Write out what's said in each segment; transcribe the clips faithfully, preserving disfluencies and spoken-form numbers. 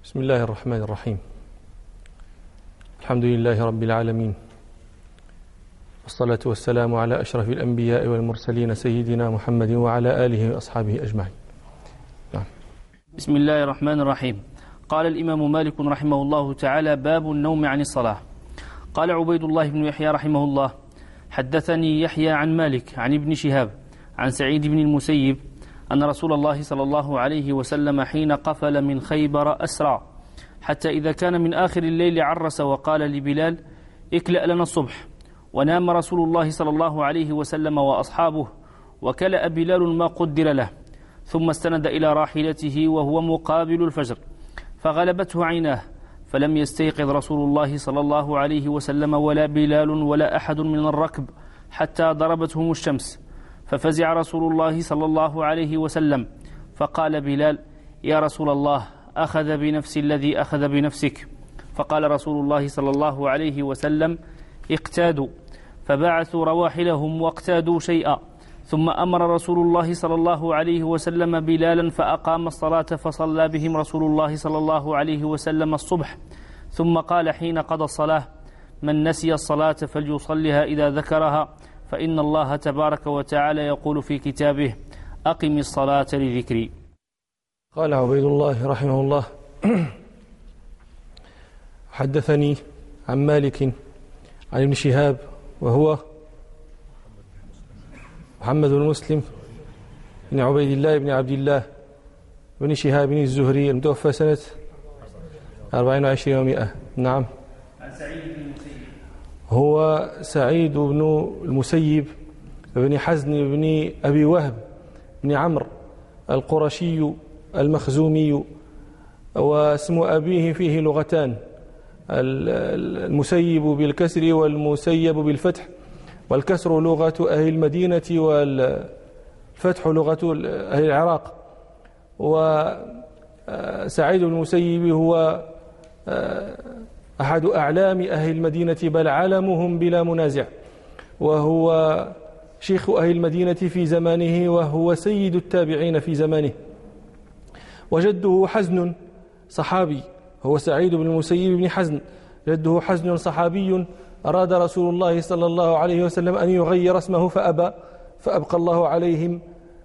بسم الله الرحمن الرحيم. الحمد لله رب العالمين، والصلاة والسلام على أشرف الأنبياء والمرسلين سيدنا محمد وعلى آله وأصحابه أجمعين. نعم. بسم الله الرحمن الرحيم. قال الإمام مالك رحمه الله تعالى: باب النوم عن الصلاة. قال عبيد الله بن يحيى رحمه الله: حدثني يحيى عن مالك عن ابن شهاب عن سعيد بن المسيب أن رسول الله صلى الله عليه وسلم حين قفل من خيبر أسرع حتى إذا كان من آخر الليل عرس وقال لبلال: اكلأ لنا الصبح. ونام رسول الله صلى الله عليه وسلم وأصحابه، وكلأ بلال ما قدر له، ثم استند إلى راحلته وهو مقابل الفجر، فغلبته عيناه، فلم يستيقظ رسول الله صلى الله عليه وسلم ولا بلال ولا أحد من الركب حتى ضربتهم الشمس، ففزع رسول الله صلى الله عليه وسلم، فقال بلال: يا رسول الله، أخذ بنفس الذي أخذ بنفسك. فقال رسول الله صلى الله عليه وسلم: اقتادوا. فبعثوا رواحلهم واقتادوا شيئا، ثم أمر رسول الله صلى الله عليه وسلم بلالا فأقام الصلاة، فصلى بهم رسول الله صلى الله عليه وسلم الصبح، ثم قال حين قضى الصلاة: من نسي الصلاة فليصلها إذا ذكرها، فإن الله تبارك وتعالى يقول في كتابه: أقم الصلاة لذكري. قال عبيد الله رحمه الله: حدثني عن مالك عن ابن شهاب وهو محمد بن مسلم بن عبيد الله بن عبد الله بن شهاب بن الزهري المتوفى سنة أربعين وعشرين ومائة. نعم. عن سعيد بن المسيب. هو سعيد بن المسيب بن حزن بن أبي وهب بن عمرو القرشي المخزومي، واسم أبيه فيه لغتان: المسيب بالكسر والمسيب بالفتح، والكسر لغة أهل المدينة والفتح لغة أهل العراق. وسعيد بن المسيب هو أحد أعلام أهل المدينة، بل علمهم بلا منازع، وهو شيخ أهل المدينة في زمانه، وهو سيد التابعين في زمانه. وجده حزن صحابي، هو سعيد بن المسيب بن حزن، جده حزن صحابي. أراد رسول الله صلى الله عليه وسلم أن يغير اسمه فأبى، فأبقى الله عليهم.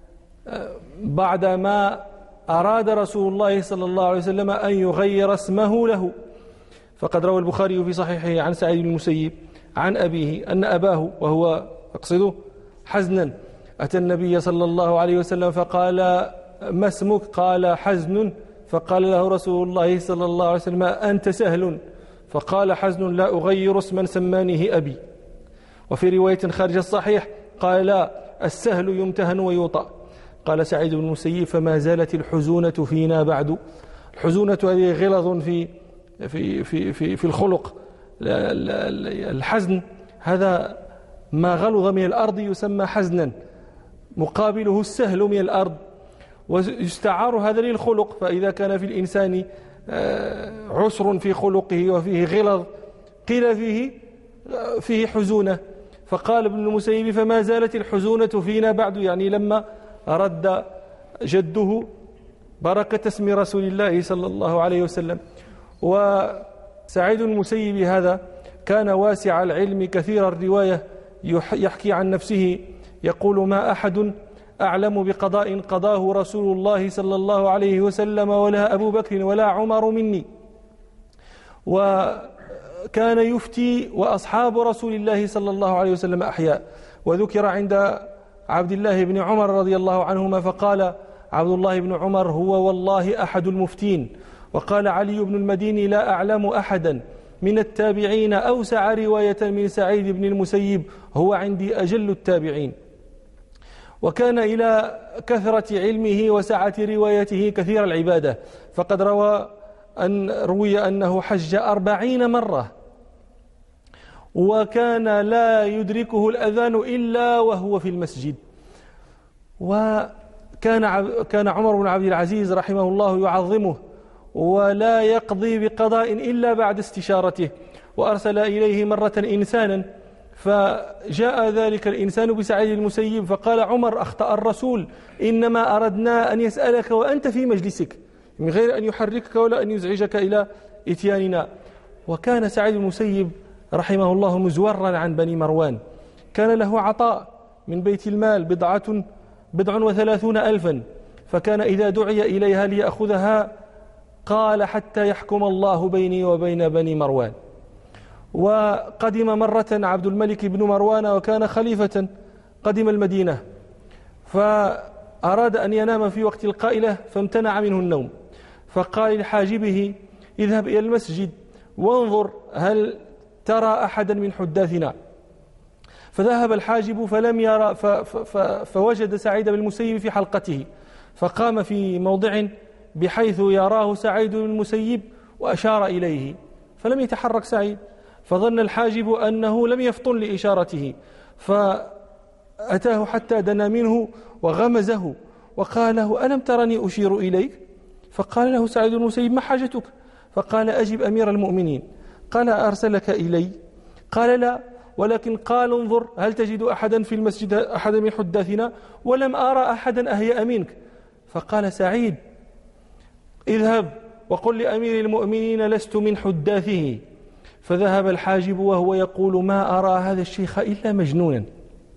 بعدما أراد رسول الله صلى الله عليه وسلم أن يغير اسمه له، فقد روى البخاري في صحيحه عن سعيد بن المسيب عن أبيه أن أباه، وهو أقصده حزنا، أتى النبي صلى الله عليه وسلم فقال: ما اسمك؟ قال: حزن. فقال له رسول الله صلى الله عليه وسلم: أنت سهل. فقال حزن: لا أغير اسما سمانه أبي. وفي رواية خارج الصحيح قال: لا، السهل يمتهن ويوطأ. قال سعيد بن المسيب: فما زالت الحزونة فينا بعد. الحزونة هذه غلظ في في في في, في الخلق. الحزن هذا ما غلظ من الأرض يسمى حزنا، مقابله السهل من الأرض، ويستعار هذا للخلق. فإذا كان في الإنسان عسر في خلقه وفيه غلظ، قيل فيه فيه حزونة. فقال ابن المسيب: فما زالت الحزونة فينا بعد، يعني لما رد جده بركة اسم رسول الله صلى الله عليه وسلم. وسعيد المسيب هذا كان واسع العلم كثير الرواية، يحكي عن نفسه يقول: ما أحد أعلم بقضاء قضاه رسول الله صلى الله عليه وسلم ولا أبو بكر ولا عمر مني. وكان يفتي وأصحاب رسول الله صلى الله عليه وسلم أحياء. وذكر عند عبد الله بن عمر رضي الله عنهما فقال عبد الله بن عمر: هو والله أحد المفتين. وقال علي بن المديني: لا أعلم أحدا من التابعين أوسع رواية من سعيد بن المسيب، هو عندي أجل التابعين. وكان إلى كثرة علمه وسعة روايته كثير العبادة، فقد روى أن روي أنه حج أربعين مرة، وكان لا يدركه الأذان إلا وهو في المسجد. وكان كان عمر بن عبد العزيز رحمه الله يعظمه، ولا يقضي بقضاء إلا بعد استشارته. وأرسل إليه مرة إنسانا، فجاء ذلك الإنسان بسعيد المسيب، فقال عمر: أخطأ الرسول، إنما أردنا أن يسألك وأنت في مجلسك، من غير أن يحركك ولا أن يزعجك إلى إتياننا. وكان سعيد بن المسيب رحمه الله مزورا عن بني مروان، كان له عطاء من بيت المال بضعة بضع وثلاثون ألفا، فكان إذا دعي إليها ليأخذها قال حتى يحكم الله بيني وبين بني مروان. وقدم مرة عبد الملك بن مروان وكان خليفة، قدم المدينة فأراد أن ينام في وقت القائلة فامتنع منه النوم، فقال لحاجبه اذهب إلى المسجد وانظر هل ترى أحدا من حداثنا. فذهب الحاجب فلم يرى ف ف فوجد سعيد بن المسيب في حلقته، فقام في موضع بحيث يراه سعيد بن المسيب وأشار إليه، فلم يتحرك سعيد، فظن الحاجب أنه لم يفطن لإشارته، فأتاه حتى دنا منه وغمزه وقال له ألم ترني أشير إليك؟ فقال له سعيد بن المسيب ما حاجتك؟ فقال أجب أمير المؤمنين. قال أرسلك إلي؟ قال لا، ولكن قال انظر هل تجد أحدا في المسجد أحدا من حداثنا؟ ولم أرى أحدا أهيأ منك. فقال سعيد اذهب وقل لأمير المؤمنين لست من حداثه. فذهب الحاجب وهو يقول ما أرى هذا الشيخ إلا مجنونا.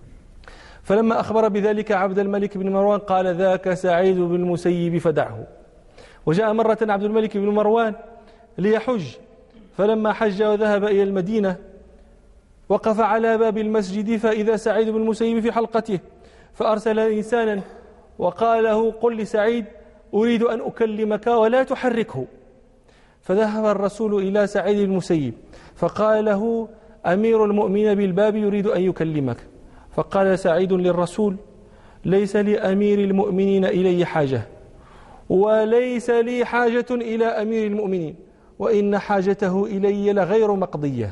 فلما أخبر بذلك عبد الملك بن مروان قال ذاك سعيد بن المسيب فدعه. وجاء مرة عبد الملك بن مروان ليحج، فلما حج وذهب إلى المدينة وقف على باب المسجد فإذا سعيد بن المسيب في حلقته، فأرسل إنسانا وقال له قل لسعيد أريد أن أكلمك ولا تحركه. فذهب الرسول إلى سعيد بن المسيب فقال له أمير المؤمنين بالباب يريد أن يكلمك. فقال سعيد للرسول ليس لأمير المؤمنين إلي حاجة، وليس لي حاجة إلى أمير المؤمنين، وإن حاجته إلي لغير مقضية.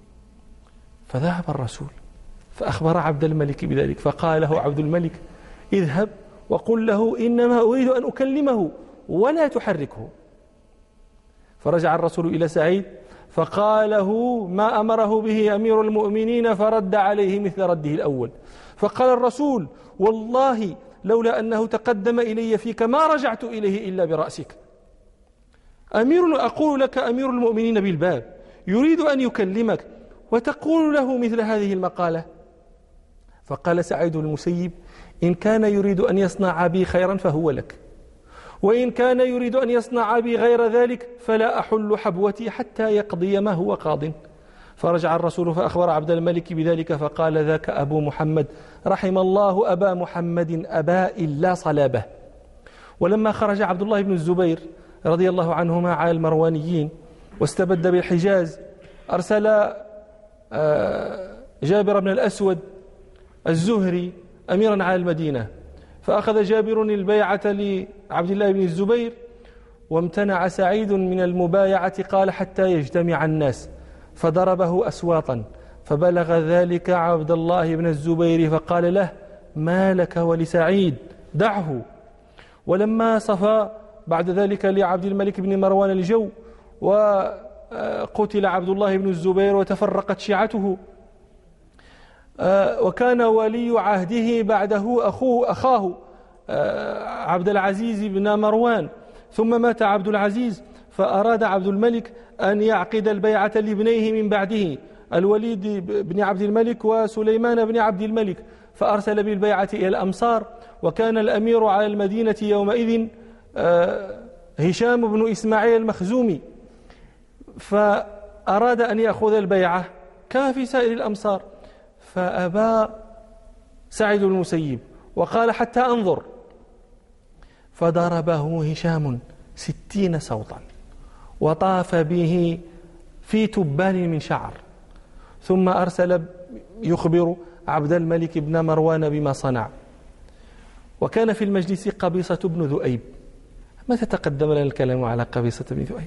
فذهب الرسول فأخبر عبد الملك بذلك، فقال له عبد الملك اذهب وقل له إنما أريد أن أكلمه ولا تحركه. فرجع الرسول إلى سعيد فقال له ما أمره به أمير المؤمنين، فرد عليه مثل رده الأول. فقال الرسول والله لولا أنه تقدم إلي فيك ما رجعت إليه إلا برأسك. أمير أقول لك أمير المؤمنين بالباب يريد أن يكلمك وتقول له مثل هذه المقالة. فقال سعيد المسيب إن كان يريد أن يصنع بي خيرا فهو لك، وإن كان يريد أن يصنع بي غير ذلك فلا أحل حبوتي حتى يقضي ما هو قاض. فرجع الرسول فأخبر عبد الملك بذلك فقال ذاك أبو محمد رحم الله أبا محمد أباء لا صلابه. ولما خرج عبد الله بن الزبير رضي الله عنهما على المروانيين واستبد بالحجاز أرسل جابر بن الأسود الزهري أميرا على المدينة، فأخذ جابر البيعة لعبد الله بن الزبير وامتنع سعيد من المبايعة قال حتى يجتمع الناس، فضربه أسواطا، فبلغ ذلك عبد الله بن الزبير فقال له ما لك ولسعيد دعه. ولما صفى بعد ذلك لعبد الملك بن مروان الجو وقتل عبد الله بن الزبير وتفرقت شيعته، وكان ولي عهده بعده أخوه أخاه عبد العزيز بن مروان، ثم مات عبد العزيز، فأراد عبد الملك أن يعقد البيعة لابنيه من بعده الوليد بن عبد الملك وسليمان بن عبد الملك، فأرسل بالبيعة إلى الأمصار، وكان الأمير على المدينة يومئذ هشام بن إسماعيل المخزومي، فأراد أن يأخذ البيعة كما في سائر الأمصار، فأبى سعيد بن المسيب وقال حتى أنظر، فضربه هشام ستين صوتا وطاف به في تبان من شعر، ثم أرسل يخبر عبد الملك بن مروان بما صنع. وكان في المجلس قبيصة بن ذؤيب. متى تقدم لنا الكلام على قبيصة بن ذؤيب؟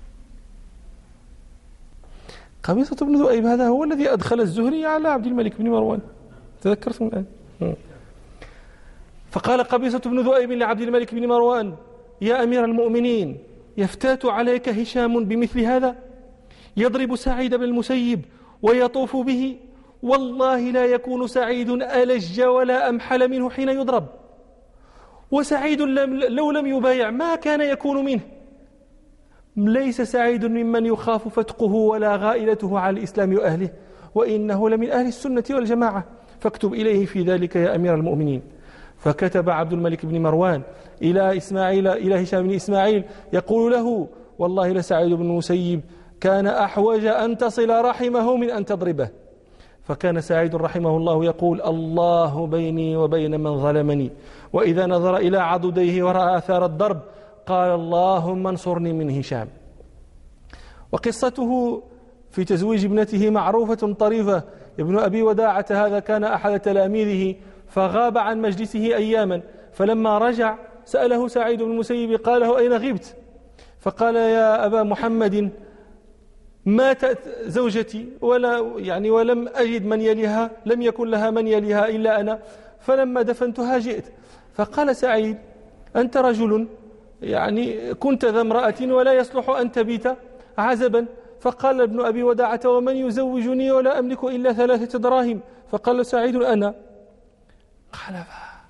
قبيصة بن ذؤيب هذا هو الذي أدخل الزهري على عبد الملك بن مروان، تذكرتم الآن؟ فقال قبيصة بن ذؤيب لعبد الملك بن مروان يا أمير المؤمنين يفتات عليك هشام بمثل هذا، يضرب سعيد بن المسيب ويطوف به، والله لا يكون سعيد ألج ولا أمحل منه حين يضرب، وسعيد لو لم يبايع ما كان يكون منه. ليس سعيد ممن يخاف فتقه ولا غائلته على الإسلام وأهله، وإنه لمن أهل السنة والجماعة، فاكتب إليه في ذلك يا أمير المؤمنين. فكتب عبد الملك بن مروان إلى إسماعيل إلى هشام بن إسماعيل يقول له: والله لسعيد بن المسيب كان أحوج أن تصل رحمه من أن تضربه. فكان سعيد رحمه الله يقول: الله بيني وبين من ظلمني، وإذا نظر إلى عضديه ورأى آثار الضرب قال: اللهم انصرني من هشام. وقصته في تزويج ابنته معروفة طريفة. ابن أبي وداعة هذا كان أحد تلاميذه فغاب عن مجلسه أياما، فلما رجع سأله سعيد بن المسيب قال له: أين غبت؟ فقال: يا أبا محمد ماتت زوجتي ولا يعني ولم أجد من يليها، لم يكن لها من يليها إلا أنا، فلما دفنتها جئت. فقال سعيد: أنت رجل يعني كنت ذا امرأة ولا يصلح أن تبيت عزبا. فقال ابن أبي وداعة: ومن يزوجني ولا أملك إلا ثلاثة دراهم؟ فقال سعيد: أنا. قال: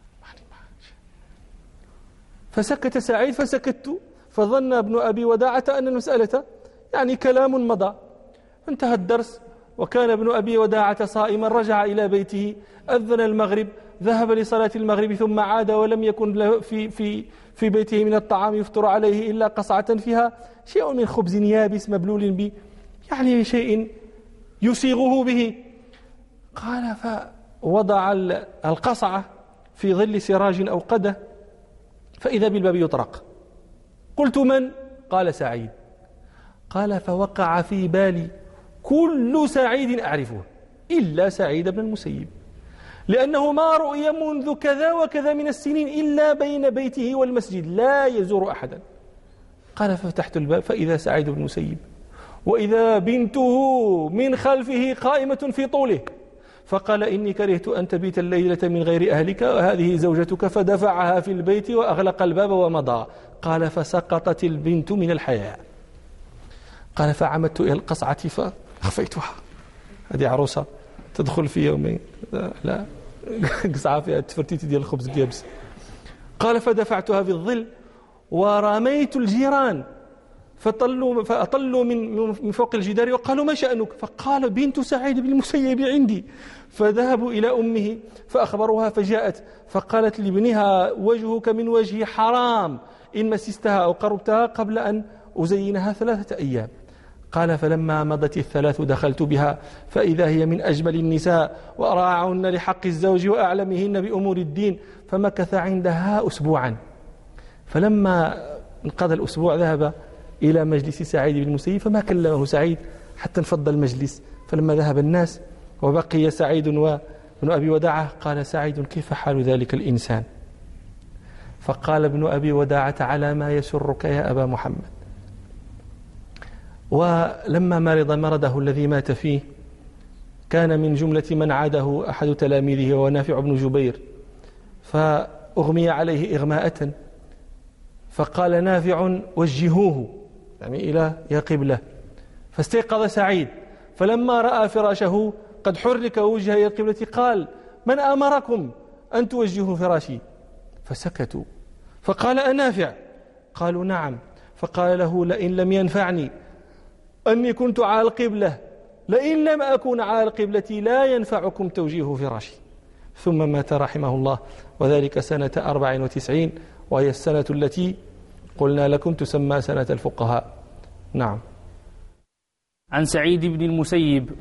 فسكت سعيد فسكت، فظن ابن أبي وداعة أن المسألة يعني كلام مضى. انتهى الدرس، وكان ابن أبي وداعة صائما، رجع إلى بيته، أذن المغرب، ذهب لصلاة المغرب ثم عاد، ولم يكن له في, في, في بيته من الطعام يفطر عليه إلا قصعة فيها شيء من خبز يابس مبلول به، يعني شيء يسيغه به. قال: فوضع القصعة في ظل سراج أوقده، فإذا بالباب يطرق. قلت: من؟ قال: سعيد. قال: فوقع في بالي كل سعيد أعرفه إلا سعيد بن المسيب، لأنه ما رؤي منذ كذا وكذا من السنين إلا بين بيته والمسجد لا يزور أحدا. قال: ففتحت الباب فإذا سعيد بن المسيب، وإذا بنته من خلفه قائمة في طوله. فقال: إني كرهت أن تبيت الليلة من غير أهلك، وهذه زوجتك. فدفعها في البيت وأغلق الباب ومضى. قال: فسقطت البنت من الحياء. قال: فعمدت إلى القصعة فأخفيتها. هذه عروسة تدخل في يومين لا قصعة فيها تفرتيت ديال الخبز اليابس. قال: فدفعتها في الظل ورميت الجيران فطلوا فأطلوا من من فوق الجدار وقالوا: ما شأنك؟ فقال: بنت سعيد بن المسيب عندي. فذهبوا إلى أمه فأخبروها، فجاءت فقالت لابنها: وجهك من وجهي حرام إن مسستها أو قربتها قبل أن أزينها ثلاثة أيام. قال: فلما مضت الثلاث دخلت بها فإذا هي من أجمل النساء وأراعهن لحق الزوج وأعلمهن بأمور الدين. فمكث عندها أسبوعا. فلما انقضى الأسبوع ذهب إلى مجلس سعيد بن المسيب، فما كلمه سعيد حتى انفض المجلس. فلما ذهب الناس وبقي سعيد وابن أبي وداعة قال سعيد: كيف حال ذلك الإنسان؟ فقال ابن أبي وداعة: على ما يسرك يا أبا محمد. ولما مرض مرضه الذي مات فيه كان من جملة من عاده أحد تلاميذه ونافع بن جبير، فأغمي عليه إغماءة، فقال نافع: وجهوه يعني إلى يا قبلة. فاستيقظ سعيد، فلما رأى فراشه قد حرك وجهه إلى القبلة قال: من أمركم أن توجهوا فراشي؟ فسكتوا. فقال: أنافع؟ قالوا: نعم. فقال له: لئن لم ينفعني أني كنت على القبلة، لئن لم أكن على القبلة لا ينفعكم توجيه فراشي. ثم مات رحمه الله، وذلك سنة أربع وتسعين، وهي السنة التي قلنا لكم تسمى سنة الفقهاء. نعم. عن سعيد بن المسيب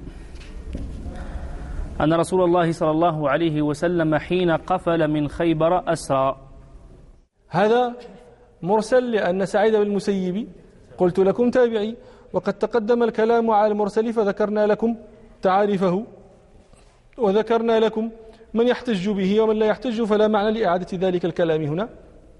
أن رسول الله صلى الله عليه وسلم حين قفل من خيبر أسرى. هذا مرسل، لأن سعيد بن المسيب قلت لكم تابعي، وقد تقدم الكلام على المرسل فذكرنا لكم تعاريفه، وذكرنا لكم من يحتج به ومن لا يحتج، فلا معنى لإعادة ذلك الكلام هنا.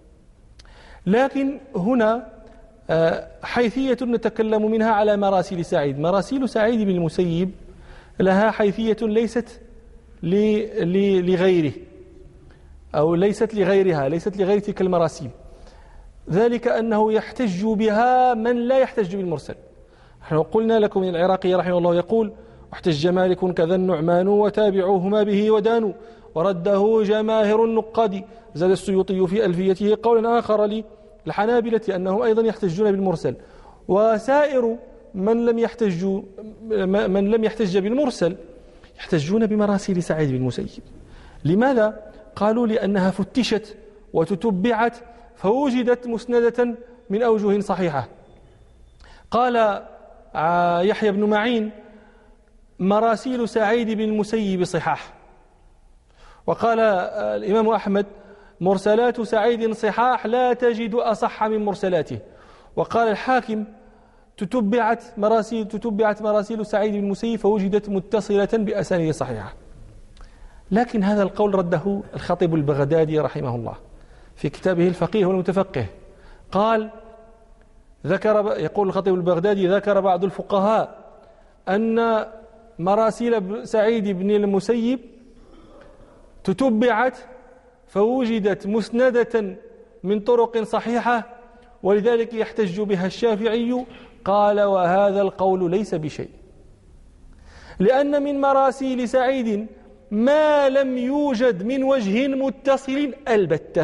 لكن هنا حيثية نتكلم منها على مراسيل سعيد. مراسيل سعيد بن المسيب لها حيثية ليست لغيره، أو ليست لغيرها، ليست لغير تلك المراسيل، ذلك أنه يحتج بها من لا يحتج بالمرسل. نحن قلنا لكم من العراقي رحمه الله يقول: واحتج مالك كذا النعمان وتابعوهما به ودانوا ورده جماهر النقاد. زاد السيوطي في ألفيته قولا آخر للحنابلة أنهم أيضا يحتجون بالمرسل، وسائر من لم يحتجوا من لم يحتج بالمرسل يحتجون بمراسيل سعيد بن المسيب. لماذا؟ قالوا لأنها فتشت وتتبعت فوجدت مسندة من أوجه صحيحة. قال يحيى بن معين: مراسيل سعيد بن المسيب صحاح. وقال الإمام أحمد: مرسلات سعيد صحاح لا تجد أصح من مرسلاته. وقال الحاكم: تتبعت مراسيل تتبعت مراسيل سعيد بن المسيب فوجدت متصلة بأسانيد صحيحة. لكن هذا القول رده الخطيب البغدادي رحمه الله في كتابه الفقيه والمتفقه. قال ذكر يقول الخطيب البغدادي: ذكر بعض الفقهاء أن مراسيل سعيد بن المسيب تتبعت فوجدت مسندة من طرق صحيحة ولذلك يحتج بها الشافعي. قال: وهذا القول ليس بشيء، لأن من مراسيل سعيد ما لم يوجد من وجه متصل البتة،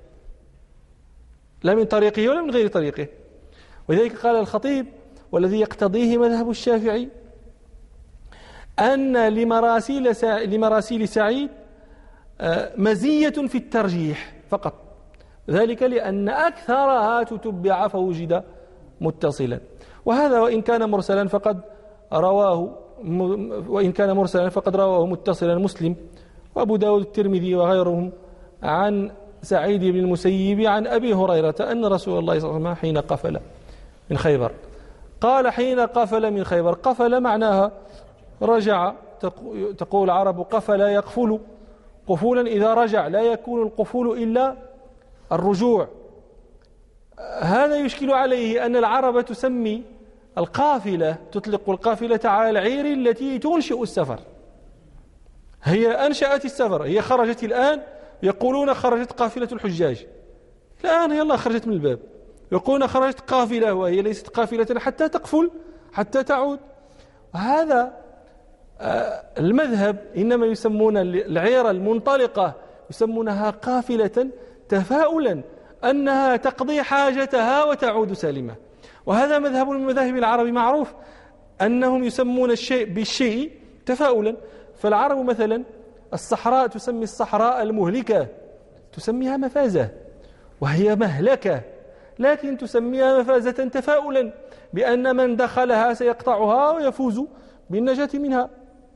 لا من طريقه ولا من غير طريقه. ولذلك قال الخطيب: والذي يقتضيه مذهب الشافعي أن لمراسيل لمراسيل سعيد مزية في الترجيح فقط، ذلك لأن أكثرها تتبع فوجد متصلا. وهذا وإن كان مرسلا فقد رواه وإن كان مرسلا فقد رواه متصلا مسلم وأبو داود الترمذي وغيرهم عن سعيد بن المسيب عن أبي هريرة أن رسول الله صلى الله عليه وسلم حين قفل من خيبر، قال: حين قفل من خيبر. قفل معناها رجع، تقول العرب: قفل يقفل قفولا إذا رجع، لا يكون القفول إلا الرجوع. هذا يشكل عليه أن العرب تسمي القافلة، تطلق القافلة على العير التي تنشئ السفر. هي أنشأت السفر، هي خرجت الآن، يقولون خرجت قافلة الحجاج، الآن هي الله خرجت من الباب، يقولون خرجت قافلة وهي ليست قافلة حتى تقفل حتى تعود. وهذا المذهب إنما يسمون العير المنطلقة يسمونها قافلة تفاؤلا أنها تقضي حاجتها وتعود سالمة. وهذا مذهب من مذاهب العرب معروف أنهم يسمون الشيء بالشيء تفاؤلا. فالعرب مثلا الصحراء تسمي الصحراء المهلكة تسميها مفازة، وهي مهلكة، لكن تسميها مفازة تفاؤلا بأن من دخلها سيقطعها ويفوز بالنجاة منها.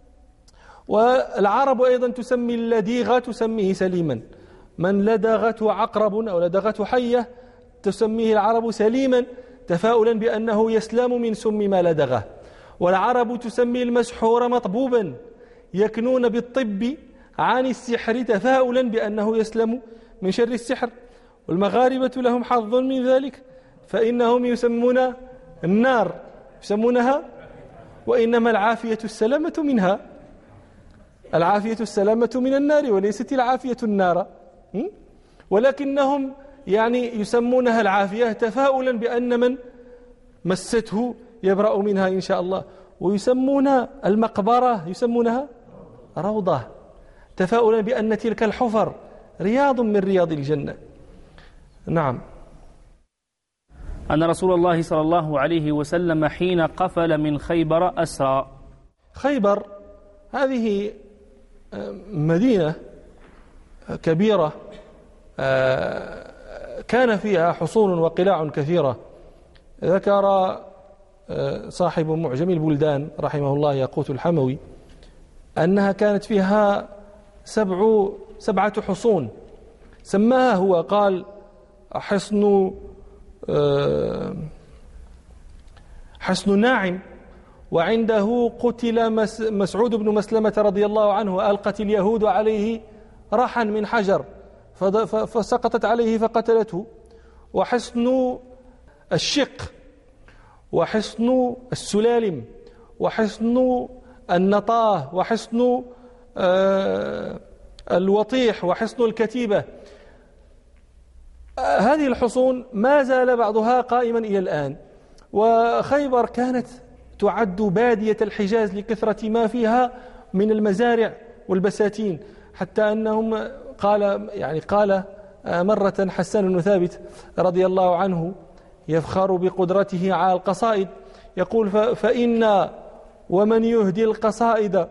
والعرب أيضا تسمي اللديغة تسميه سليما، من لدغته عقرب أو لدغته حية تسميه العرب سليما تفاؤلا بأنه يسلم من سم ما لدغه. والعرب تسمي المسحور مطبوبا يكنون بالطب عن السحر تفاؤلا بأنه يسلم من شر السحر. والمغاربة لهم حظ من ذلك، فإنهم يسمون النار يسمونها وإنما العافية السلامة منها، العافية السلامة من النار وليست العافية النار، ولكنهم يعني يسمونها العافية تفاؤلا بأن من مسته يبرأ منها إن شاء الله. ويسمون المقبرة يسمونها روضة تفاؤلا بأن تلك الحفر رياض من رياض الجنة. نعم. أن رسول الله صلى الله عليه وسلم حين قفل من خيبر أسرى. خيبر هذه مدينة كبيرة كان فيها حصون وقلاع كثيرة. ذكر صاحب معجم البلدان رحمه الله ياقوت الحموي أنها كانت فيها سبع سبعة حصون سماها هو، قال: حصن حصن ناعم، وعنده قتل مسعود بن مسلمة رضي الله عنه، ألقت اليهود عليه رحا من حجر فسقطت عليه فقتلته. وحصن الشق، وحصن السلالم، وحصن النطاه، وحصن الوطيح، وحصن الكتيبة. هذه الحصون ما زال بعضها قائما إلى الآن. وخيبر كانت تعد بادية الحجاز لكثرة ما فيها من المزارع والبساتين، حتى أنهم قال يعني قال مرة حسان بن ثابت رضي الله عنه يفخر بقدرته على القصائد، يقول: فإنا ومن يهدي القصائد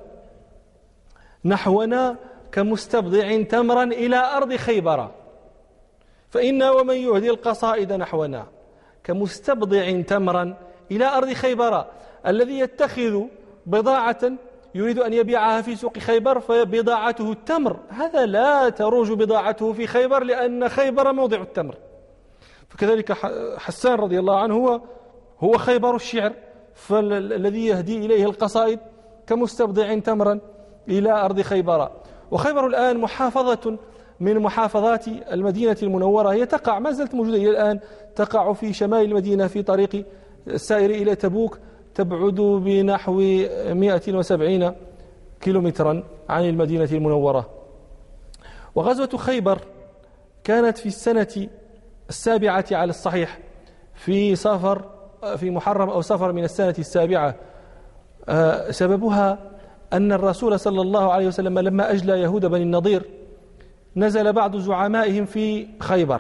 نحونا كمستبضع تمرا إلى أرض خيبر. فإنا ومن يهدي القصائد نحونا كمستبضع تمرا إلى أرض خيبر، الذي يتخذ بضاعة يريد أن يبيعها في سوق خيبر فبضاعته التمر، هذا لا تروج بضاعته في خيبر لأن خيبر موضع التمر. فكذلك حسان رضي الله عنه هو هو خيبر الشعر، فالذي يهدي إليه القصائد كمستبضع تمرا إلى أرض خيبر. وخيبر الآن محافظة من محافظات المدينة المنورة، هي تقع ما زالت موجودة إلى الآن، تقع في شمال المدينة في طريق السائر إلى تبوك، تبعد بنحو مئة وسبعين كيلومترا عن المدينة المنورة. وغزوة خيبر كانت في السنة السابعة على الصحيح، في صفر في محرم أو صفر من السنة السابعة. سببها أن الرسول صلى الله عليه وسلم لما أجلى يهود بني النضير نزل بعض زعمائهم في خيبر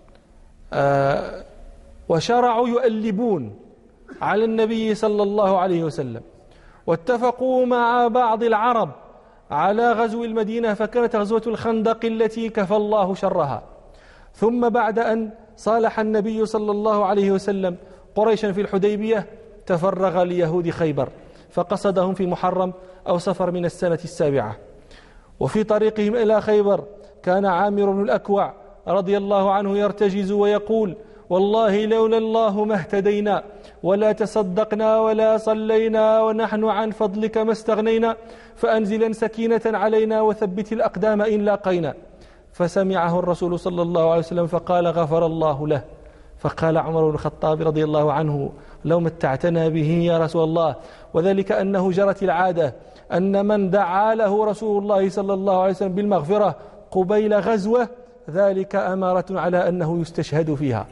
وشرعوا يؤلبون على النبي صلى الله عليه وسلم، واتفقوا مع بعض العرب على غزو المدينة، فكانت غزوة الخندق التي كفى الله شرها. ثم بعد أن صالح النبي صلى الله عليه وسلم قريشا في الحديبية تفرغ ليهود خيبر فقصدهم في محرم أو صفر من السنة السابعة. وفي طريقهم إلى خيبر كان عامر بن الأكوع رضي الله عنه يرتجز ويقول: والله لولا الله ما اهتدينا ولا تصدقنا ولا صلينا ونحن عن فضلك ما استغنينا، فأنزلا سكينة علينا وثبت الأقدام إن لاقينا. فسمعه الرسول صلى الله عليه وسلم فقال: غفر الله له. فقال عمر بن الخطاب رضي الله عنه: لو متعتنا به يا رسول الله. وذلك أنه جرت العادة أن من دعا له رسول الله صلى الله عليه وسلم بالمغفرة قبيل غزوة ذلك أمارة على أنه يستشهد فيها.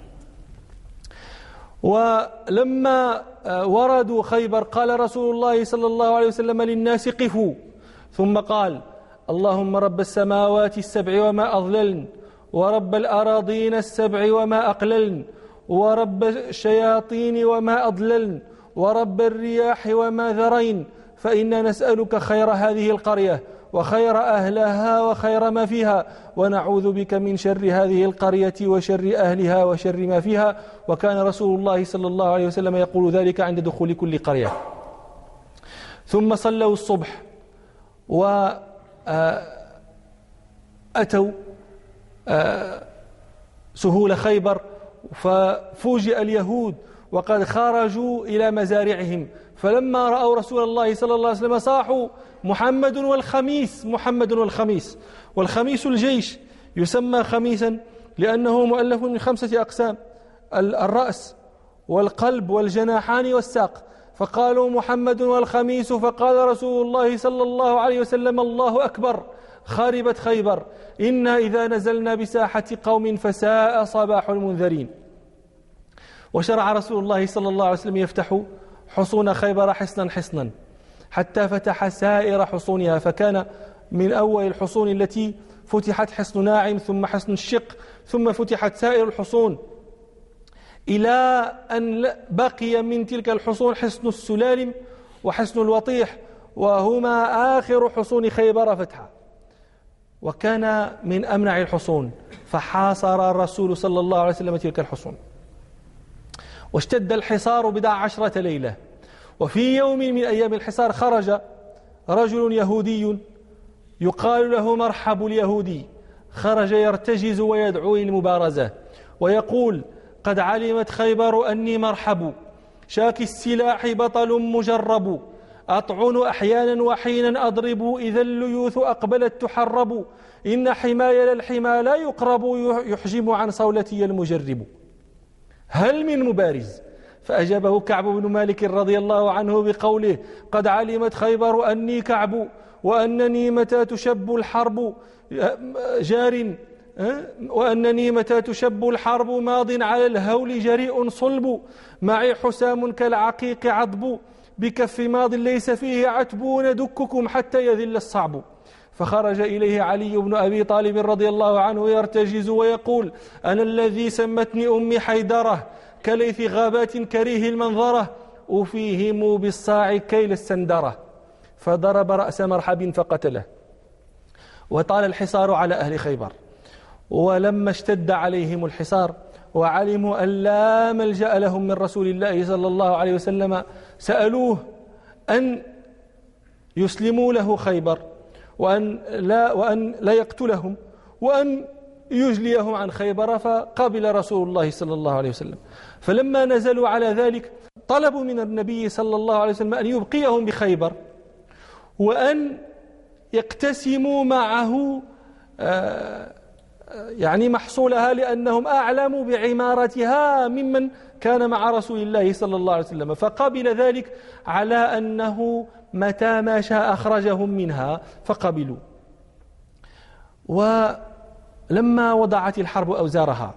ولما وردوا خيبر قال رسول الله صلى الله عليه وسلم للناس: قفوا، ثم قال: اللهم رب السماوات السبع وما أضللن، ورب الأراضين السبع وما أقللن، ورب الشياطين وما أضللن، ورب الرياح وما ذرين، فإنا نسألك خير هذه القرية وخير أهلها وخير ما فيها، ونعوذ بك من شر هذه القرية وشر أهلها وشر ما فيها. وكان رسول الله صلى الله عليه وسلم يقول ذلك عند دخول كل قرية. ثم صلوا الصبح وأتوا سهول خيبر، ففوجئ اليهود وقد خرجوا إلى مزارعهم، فلما رأوا رسول الله صلى الله عليه وسلم صاحوا: محمد والخميس، محمد والخميس. والخميس الجيش يسمى خميسا لأنه مؤلف من خمسة أقسام: الرأس والقلب والجناحان والساق. فقالوا: محمد والخميس. فقال رسول الله صلى الله عليه وسلم: الله أكبر، خربت خيبر، إنا إذا نزلنا بساحة قوم فساء صباح المنذرين. وشرع رسول الله صلى الله عليه وسلم يفتح حصون خيبر حصنا حصنا حتى فتح سائر حصونها، فكان من أول الحصون التي فتحت حصن ناعم، ثم حصن الشق، ثم فتحت سائر الحصون، إلى أن بقي من تلك الحصون حصن السلالم وحصن الوطيح، وهما آخر حصون خيبر فتحا، وكان من أمنع الحصون. فحاصر الرسول صلى الله عليه وسلم تلك الحصون، واشتد الحصار بضع عشرة ليلة. وفي يوم من أيام الحصار خرج رجل يهودي يقال له مرحب اليهودي، خرج يرتجز ويدعو للمبارزة ويقول: قد علمت خيبر أني مرحب، شاك السلاح بطل مجرب، أطعن أحيانا وحينا أضرب، إذا الليوث أقبلت تحرب، إن حماي للحمى لا يقرب، يحجم عن صولتي المجرب، هل من مبارز؟ فأجابه كعب بن مالك رضي الله عنه بقوله: قد علمت خيبر أني كعب، وأنني متى تشب الحرب جار وأنني متى تشب الحرب ماض على الهول جريء صلب، معي حسام كالعقيق عضب، بكف ماض ليس فيه عتب ندككم حتى يذل الصعب. فخرج إليه علي بن أبي طالب رضي الله عنه يرتجز ويقول: أنا الذي سمتني أمي حيدرة كليث غابات كريه المنظرة أفيهم بالصاع كيل السندرة. فضرب رأس مرحب فقتله. وطال الحصار على أهل خيبر، ولما اشتد عليهم الحصار وعلموا أن لا ملجأ لهم من رسول الله صلى الله عليه وسلم سألوه أن يسلموا له خيبر، وأن لا, وأن لا يقتلهم، وأن يجليهم عن خيبر. فقبل رسول الله صلى الله عليه وسلم. فلما نزلوا على ذلك طلبوا من النبي صلى الله عليه وسلم أن يبقيهم بخيبر، وأن يقتسموا معه يعني محصولها، لأنهم أعلموا بعمارتها ممن كان مع رسول الله صلى الله عليه وسلم. فقبل ذلك على أنه متى ما شاء أخرجهم منها، فقبلوا. ولما وضعت الحرب أوزارها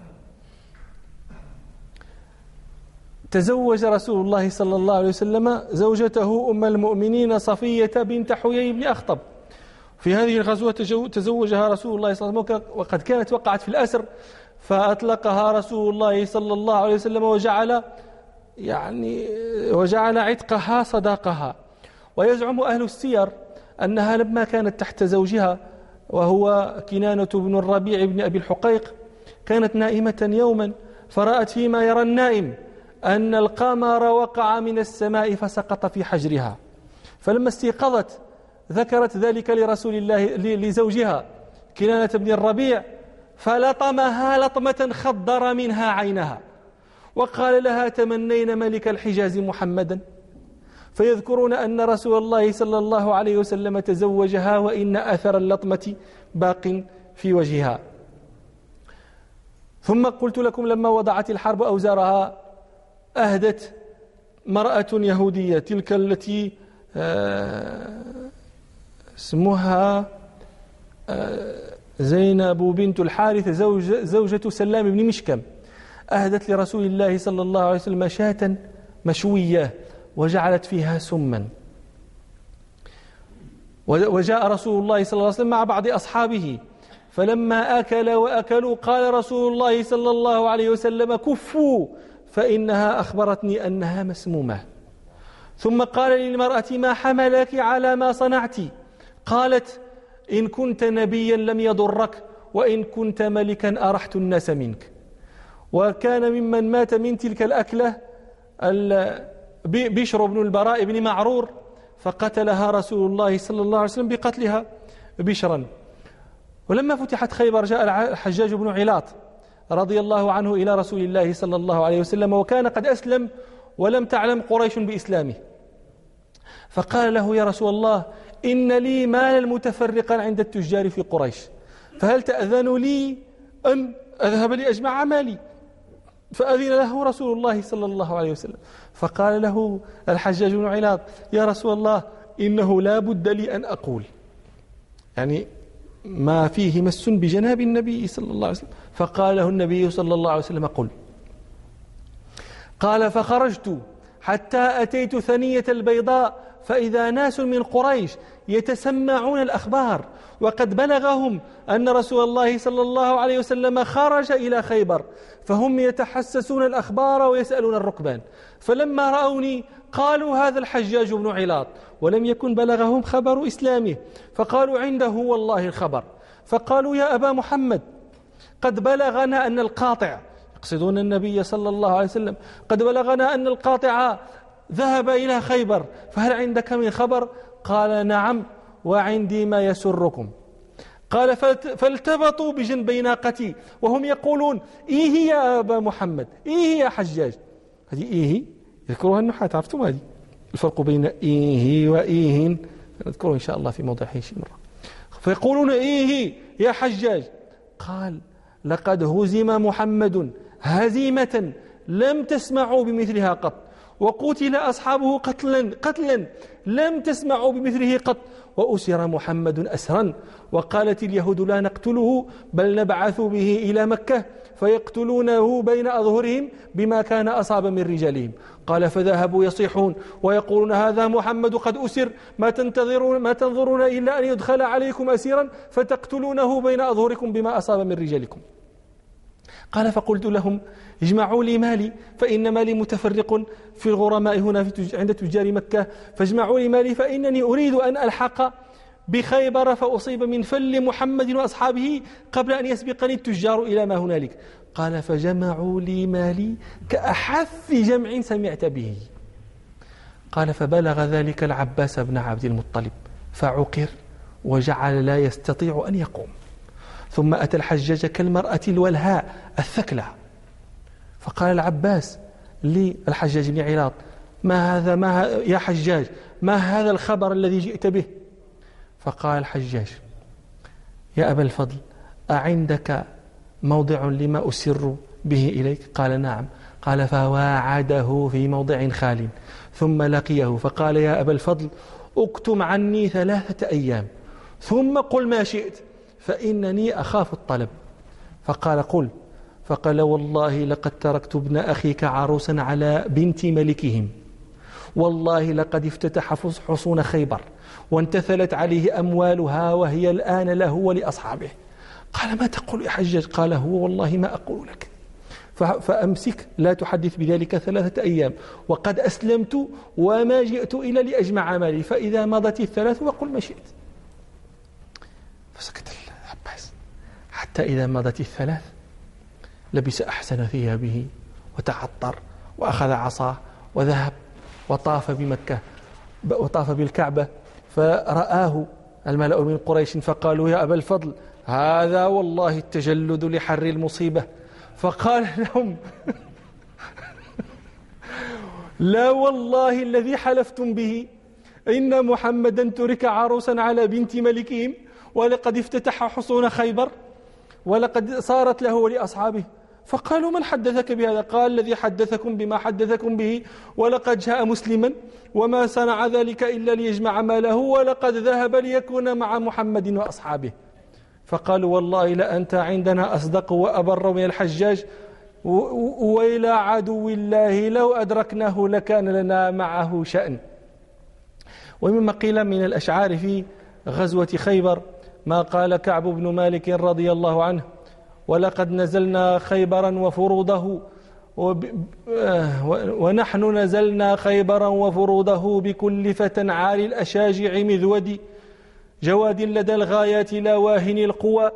تزوج رسول الله صلى الله عليه وسلم زوجته أم المؤمنين صفية بنت حيي بن أخطب. في هذه الغزوة تزوجها رسول الله صلى الله عليه وسلم وقد كانت وقعت في الأسر، فأطلقها رسول الله صلى الله عليه وسلم وجعل يعني وجعل عتقها صداقها. ويزعم أهل السير أنها لما كانت تحت زوجها وهو كنانة بن الربيع بن أبي الحقيق كانت نائمة يوما، فرأت فيما يرى النائم أن القمر وقع من السماء فسقط في حجرها. فلما استيقظت ذكرت ذلك لرسول الله لزوجها كنانة بن الربيع، فلطمها لطمة خضر منها عينها، وقال لها: تمنين ملك الحجاز محمدا. فيذكرون أن رسول الله صلى الله عليه وسلم تزوجها، وإن أثر اللطمة باق في وجهها. ثم قلت لكم لما وضعت الحرب أوزارها أهدت مرأة يهودية، تلك التي اسمها زينب بنت الحارث زوج زوجة سلام بن مشكم، أهدت لرسول الله صلى الله عليه وسلم شاة مشوية وجعلت فيها سما. وجاء رسول الله صلى الله عليه وسلم مع بعض أصحابه، فلما أكل وأكلوا قال رسول الله صلى الله عليه وسلم: كفوا فإنها أخبرتني أنها مسمومة. ثم قال للمرأة: ما حملك على ما صنعت؟ قالت: إن كنت نبيا لم يضرك، وإن كنت ملكا أرحت الناس منك. وكان ممن مات من تلك الأكلة بشر بن البراء بن معرور، فقتلها رسول الله صلى الله عليه وسلم بقتلها بشرا. ولما فتحت خيبر جاء الحجاج بن علاط رضي الله عنه إلى رسول الله صلى الله عليه وسلم، وكان قد أسلم ولم تعلم قريش بإسلامه، فقال له: يا رسول الله، إن لي مالا متفرقا عند التجار في قريش، فهل تأذن لي أن أذهب لأجمع مالي؟ فأذن له رسول الله صلى الله عليه وسلم. فقال له الحجاج بن علاط: يا رسول الله، إنه لا بد لي أن أقول، يعني ما فيه مس بجناب النبي صلى الله عليه وسلم. فقال له النبي صلى الله عليه وسلم: قل. قال: فخرجت حتى أتيت ثنية البيضاء، فإذا ناس من قريش يتسمعون الأخبار، وقد بلغهم أن رسول الله صلى الله عليه وسلم خرج إلى خيبر، فهم يتحسسون الأخبار ويسألون الركبان. فلما رأوني قالوا: هذا الحجاج بن علاط، ولم يكن بلغهم خبر إسلامه، فقالوا: عنده والله الخبر. فقالوا: يا أبا محمد، قد بلغنا أن القاطع، يقصدون النبي صلى الله عليه وسلم، قد بلغنا أن القاطع ذهب إلى خيبر، فهل عندك من خبر؟ قال: نعم، وعندي ما يسركم. قال: فالتبطوا بجنبي ناقتي وهم يقولون: إيه يا أبا محمد، إيه يا حجاج. هذه إيه يذكروها النحاة، عرفتم هذه الفرق بين إيه وإيه، نذكره إن شاء الله في موضعه شيء مرة. فيقولون: إيه يا حجاج. قال: لقد هزم محمد هزيمة لم تسمعوا بمثلها قط، وقتل أصحابه قتلا قتلا لم تسمعوا بمثله قط، وأسر محمد أسرا، وقالت اليهود لا نقتله بل نبعث به إلى مكة فيقتلونه بين أظهرهم بما كان أصاب من رجالهم. قال فذهبوا يصيحون ويقولون هذا محمد قد أسر، ما تنتظرون ما تنظرون إلا أن يدخل عليكم أسيرا فتقتلونه بين أظهركم بما أصاب من رجالكم. قال فقلت لهم اجمعوا لي مالي فإن مالي متفرق في الغرماء هنا في عند تجار مكة، فاجمعوا لي مالي فإنني أريد أن ألحق بخيبر فأصيب من فل محمد وأصحابه قبل أن يسبقني التجار إلى ما هنالك. قال فجمعوا لي مالي كأحف جمع سمعت به. قال فبلغ ذلك العباس بن عبد المطلب فعقر وجعل لا يستطيع أن يقوم، ثم أتى الحجاج كالمرأة الولهاء الثكلى، فقال العباس للحجاج بن علاط ما هذا ما يا حجاج ما هذا الخبر الذي جئت به؟ فقال الحجاج يا أبا الفضل أعندك موضع لما أسر به إليك؟ قال نعم. قال فواعده في موضع خال، ثم لقيه فقال يا أبا الفضل اكتم عني ثلاثة أيام ثم قل ما شئت فإنني أخاف الطلب. فقال قل. فقال والله لقد تركت ابن أخيك عروسا على بنت ملكهم، والله لقد افتتح حصون خيبر وانتثلت عليه أموالها وهي الآن له ولأصحابه. قال ما تقول يا حجاج؟ قال هو والله ما أقول لك، فأمسك لا تحدث بذلك ثلاثة أيام، وقد أسلمت وما جئت إلا لأجمع مالي، فإذا مضت الثلاث وقل ما شئت. فسكت العباس حتى إذا مضت الثلاث لبس أحسن ثيابه وتعطر وأخذ عصاه وذهب وطاف بمكة وطاف بالكعبة، فرآه الملأ من قريش فقالوا يا أبا الفضل هذا والله التجلد لحر المصيبة. فقال لهم لا والله الذي حلفتم به إن محمدا ترك عروسا على بنت ملكهم، ولقد افتتح حصون خيبر، ولقد صارت له ولأصحابه. فقالوا من حدثك بهذا؟ قال الذي حدثكم بما حدثكم به، ولقد جاء مسلما وما صنع ذلك إلا ليجمع ماله، ولقد ذهب ليكون مع محمد وأصحابه. فقالوا والله لأنت عندنا أصدق وأبر من الحجاج، وإلى عدو الله لو أدركناه لكان لنا معه شأن. ومما قيل من الأشعار في غزوة خيبر ما قال كعب بن مالك رضي الله عنه ولقد نزلنا خيبرا وفروضه ونحن نزلنا خيبرا وفروضه بكل فتى عالي الأشاجع مذود جواد لدى الغايات لا واهن القوى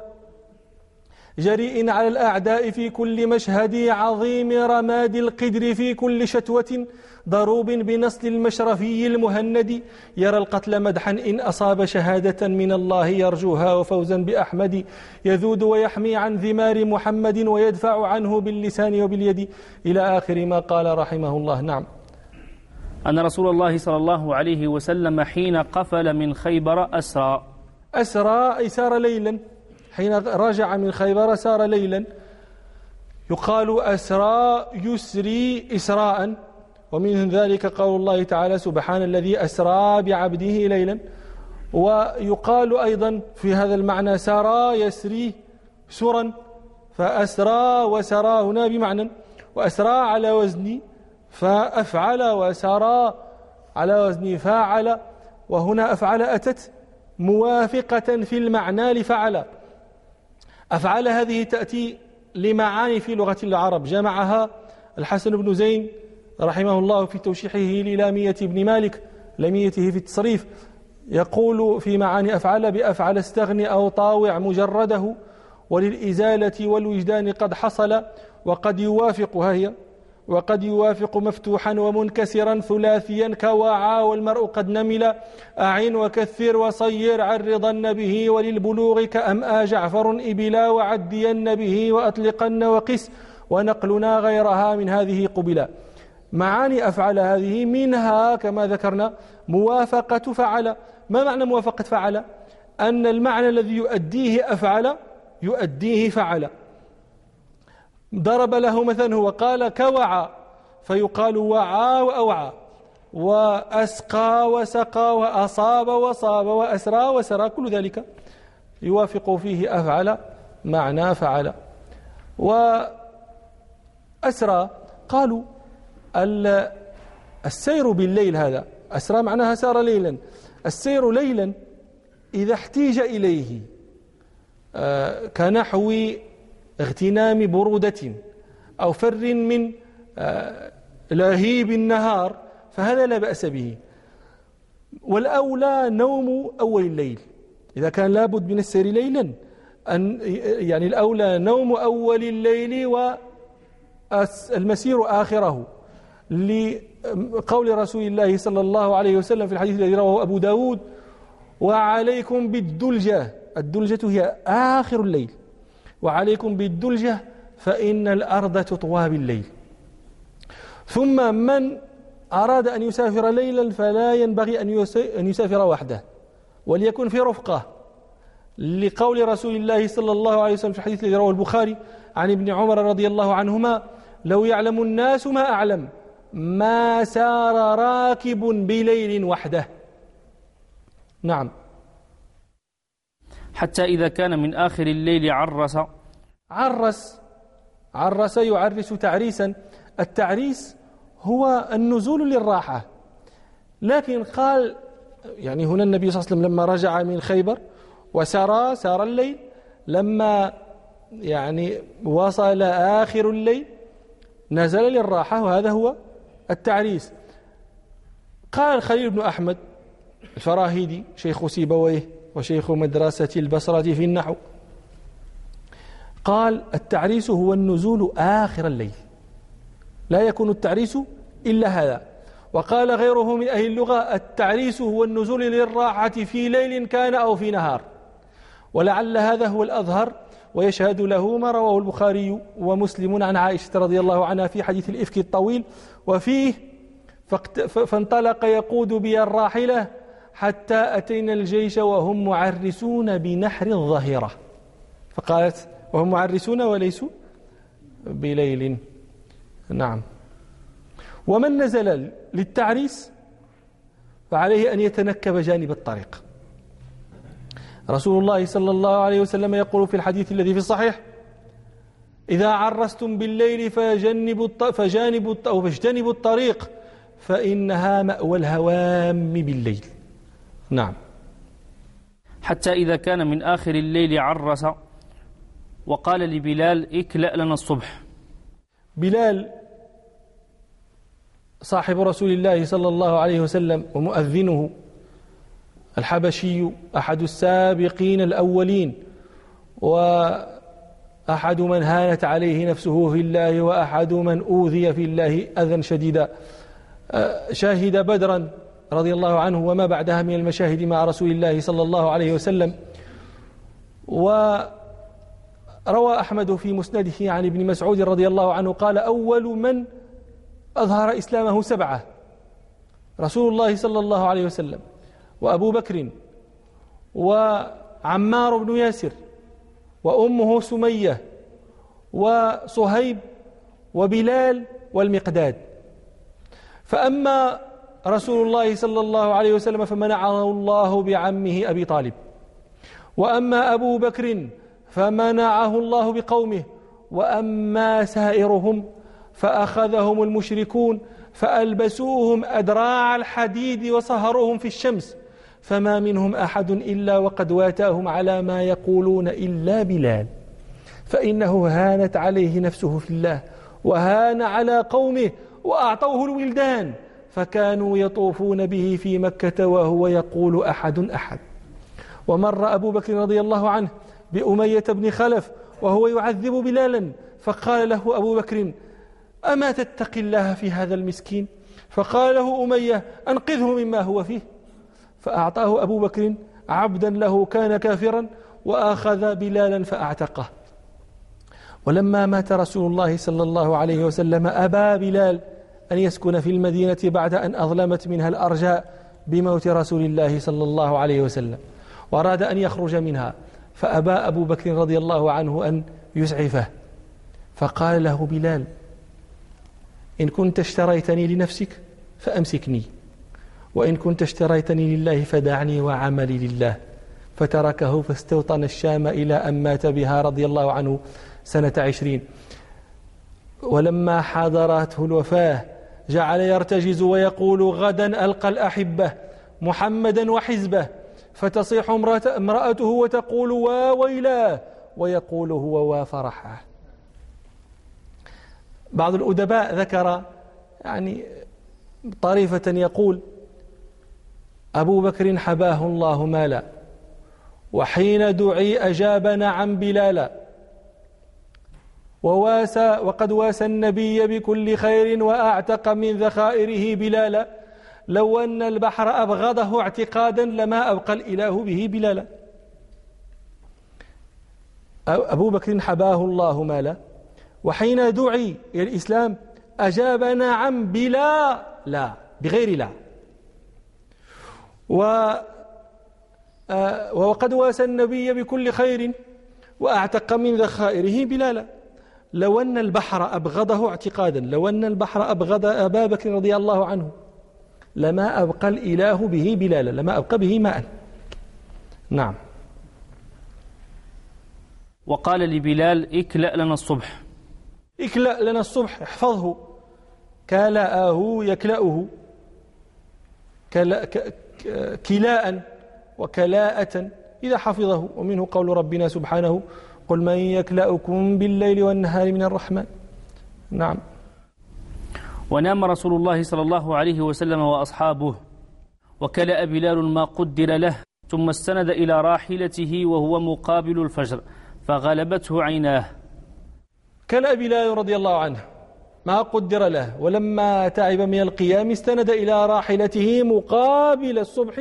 جريء على الأعداء في كل مشهد عظيم رماد القدر في كل شتوة ضروب بنصل المشرفي المهند يرى القتل مدحا إن أصاب شهادة من الله يرجوها وفوزا بأحمد يذود ويحمي عن ذمار محمد ويدفع عنه باللسان وباليد إلى آخر ما قال رحمه الله. نعم. أن رسول الله صلى الله عليه وسلم حين قفل من خيبر أسرى أسرى أي سار ليلا، حين رجع من خيبر سار ليلا، يقال أسرى يسري إسراء، ومن ذلك قول الله تعالى سبحان الذي أسرى بعبده ليلا. ويقال أيضا في هذا المعنى سرى يسري سرا، فأسرى وسرى هنا بمعنى، وأسرى على وزن فأفعل، وسرى على وزن فاعل، وهنا أفعل أتت موافقة في المعنى لفعل. أفعل هذه تأتي لمعاني في لغة العرب جمعها الحسن بن زين رحمه الله في توشيحه للامية بن مالك لاميته في التصريف، يقول في معاني أفعل بأفعل استغني أو طاوع مجرده وللإزالة والوجدان قد حصل، وقد يوافق هي وقد يوافق مفتوحا ومنكسرا ثلاثيا كواعا والمرء قد نمل أعين وكثر وصير عرضن به وللبلوغ كأمآ جعفر إبلا وعدين به وأطلقن وقس ونقلنا غيرها من هذه قبلا. معاني أفعل هذه منها كما ذكرنا موافقة فعل. ما معنى موافقة فعل؟ أن المعنى الذي يؤديه أفعل يؤديه فعل. ضرب له مثلا هو قال كوعى، فيقال وعى وأوعى، وأسقى وسقى، وأصاب وصاب، وأسرى وسرى، كل ذلك يوافق فيه أفعل معنى فعل. وأسرى قالوا السير بالليل، هذا أسرى معناها سار ليلا، السير ليلا إذا احتيج إليه كنحو اغتنام برودة أو فر من لهيب النهار فهذا لا بأس به. والأولى نوم أول الليل، إذا كان لابد من السير ليلا أن يعني الأولى نوم أول الليل والمسير آخره، لقول رسول الله صلى الله عليه وسلم في الحديث الذي رواه أبو داود: وعليكم بالدلجة، الدلجة هي آخر الليل، وعليكم بالدلجة فإن الأرض تطوى بالليل. ثم من أراد أن يسافر ليلا فلا ينبغي أن يسافر وحده، وليكن في رفقة، لقول رسول الله صلى الله عليه وسلم في الحديث الذي رواه البخاري عن ابن عمر رضي الله عنهما: لو يعلم الناس ما أعلم ما سار راكب بليل وحده. نعم. حتى إذا كان من آخر الليل عرس عرس عرس يعرس تعريسا. التعريس هو النزول للراحة، لكن قال يعني هنا النبي صلى الله عليه وسلم لما رجع من خيبر وسار سار الليل، لما يعني وصل آخر الليل نزل للراحة، وهذا هو التعريس. قال خليل بن أحمد الفراهيدي شيخ سيبويه وشيخ مدرسة البصرة في النحو، قال التعريس هو النزول آخر الليل، لا يكون التعريس إلا هذا. وقال غيره من أهل اللغة: التعريس هو النزول للراحة في ليل كان أو في نهار، ولعل هذا هو الأظهر، ويشهد له ما رواه البخاري ومسلم عن عائشة رضي الله عنها في حديث الإفك الطويل، وفيه: فانطلق يقود بي الراحلة حتى أتينا الجيش وهم معرسون بنحر الظهيرة، فقالت: وهم معرسون وليسوا بليل. نعم. ومن نزل للتعريس فعليه أن يتنكب جانب الطريق. رسول الله صلى الله عليه وسلم يقول في الحديث الذي في الصحيح: إذا عرستم بالليل فجنبوا فجانبوا أو فاجتنبوا الطريق فإنها مأوى الهوام بالليل. نعم. حتى إذا كان من آخر الليل عرس وقال لبلال: اكلأ لنا الصبح. بلال صاحب رسول الله صلى الله عليه وسلم ومؤذنه الحبشي، أحد السابقين الأولين، وأحد من هانت عليه نفسه في الله، وأحد من أوذي في الله أذى شديدا، شاهد بدرا رضي الله عنه وما بعدها من المشاهد مع رسول الله صلى الله عليه وسلم. وروى أحمد في مسنده عن ابن مسعود رضي الله عنه قال: أول من أظهر إسلامه سبعة: رسول الله صلى الله عليه وسلم، وأبو بكر، وعمار بن ياسر، وأمه سمية، وصهيب، وبلال، والمقداد. فأما رسول الله صلى الله عليه وسلم فمنعه الله بعمه أبي طالب، وأما أبو بكر فمنعه الله بقومه، وأما سائرهم فأخذهم المشركون فألبسوهم أدراع الحديد وصهروهم في الشمس، فما منهم أحد إلا وقد واتاهم على ما يقولون إلا بلال، فإنه هانت عليه نفسه في الله وهان على قومه، وأعطوه الولدان فكانوا يطوفون به في مكة وهو يقول أحد أحد. ومر أبو بكر رضي الله عنه بأمية بن خلف وهو يعذب بلالا، فقال له أبو بكر: أما تتقي الله في هذا المسكين؟ فقال له أمية: أنقذه مما هو فيه. فأعطاه أبو بكر عبدا له كان كافرا، وأخذ بلالا فأعتقه. ولما مات رسول الله صلى الله عليه وسلم أبى بلال أن يسكن في المدينة بعد أن أظلمت منها الأرجاء بموت رسول الله صلى الله عليه وسلم، وأراد أن يخرج منها، فأبى أبو بكر رضي الله عنه أن يسعفه، فقال له بلال: إن كنت اشتريتني لنفسك فأمسكني، وإن كنت اشتريتني لله فدعني وعملي لله. فتركه فاستوطن الشام إلى أن مات بها رضي الله عنه سنة عشرين. ولما حضرته الوفاة جعل يرتجز ويقول غدا ألقى الأحبة محمدا وحزبه، فتصيح امرأته وتقول وا ويلاه، ويقول هو وفرحه. بعض الأدباء ذكر يعني طريفة يقول: أبو بكر حباه الله مالا، وحين دعي أجاب نعم بلالا، وواسى وقد واسى النبي بكل خير وأعتق من ذخائره بلالا، لو أن البحر أبغضه اعتقادا لما أبقى الإله به بلالا. أبو بكر حباه الله مالا، وحين دعي إلى الإسلام أجاب نعم بلا لا، بغير لا. وقد واسى النبي بكل خير وأعتق من ذخائره بلالا، لو أن البحر أبغضه اعتقادا، لو أن البحر أبغض أبا بكر رضي الله عنه لما أبقى الإله به بلالا، لما أبقى به ماء. نعم. وقال لبلال: اكلأ لنا الصبح. اكلأ لنا الصبح، احفظه. كلأه يكلأه، كلاء وكلاءة إذا حفظه. ومنه قول ربنا سبحانه: قل من يكلأكم بالليل والنهار من الرحمن. نعم. ونام رسول الله صلى الله عليه وسلم وأصحابه، وكلأ بلال ما قدر له، ثم استند إلى راحلته وهو مقابل الفجر فغلبته عيناه. كلأ بلال رضي الله عنه ما قدر له، ولما تعب من القيام استند إلى راحلته مقابل الصبح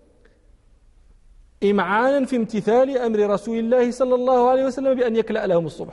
إمعانا في امتثال أمر رسول الله صلى الله عليه وسلم بأن يكلأ لهم الصبح،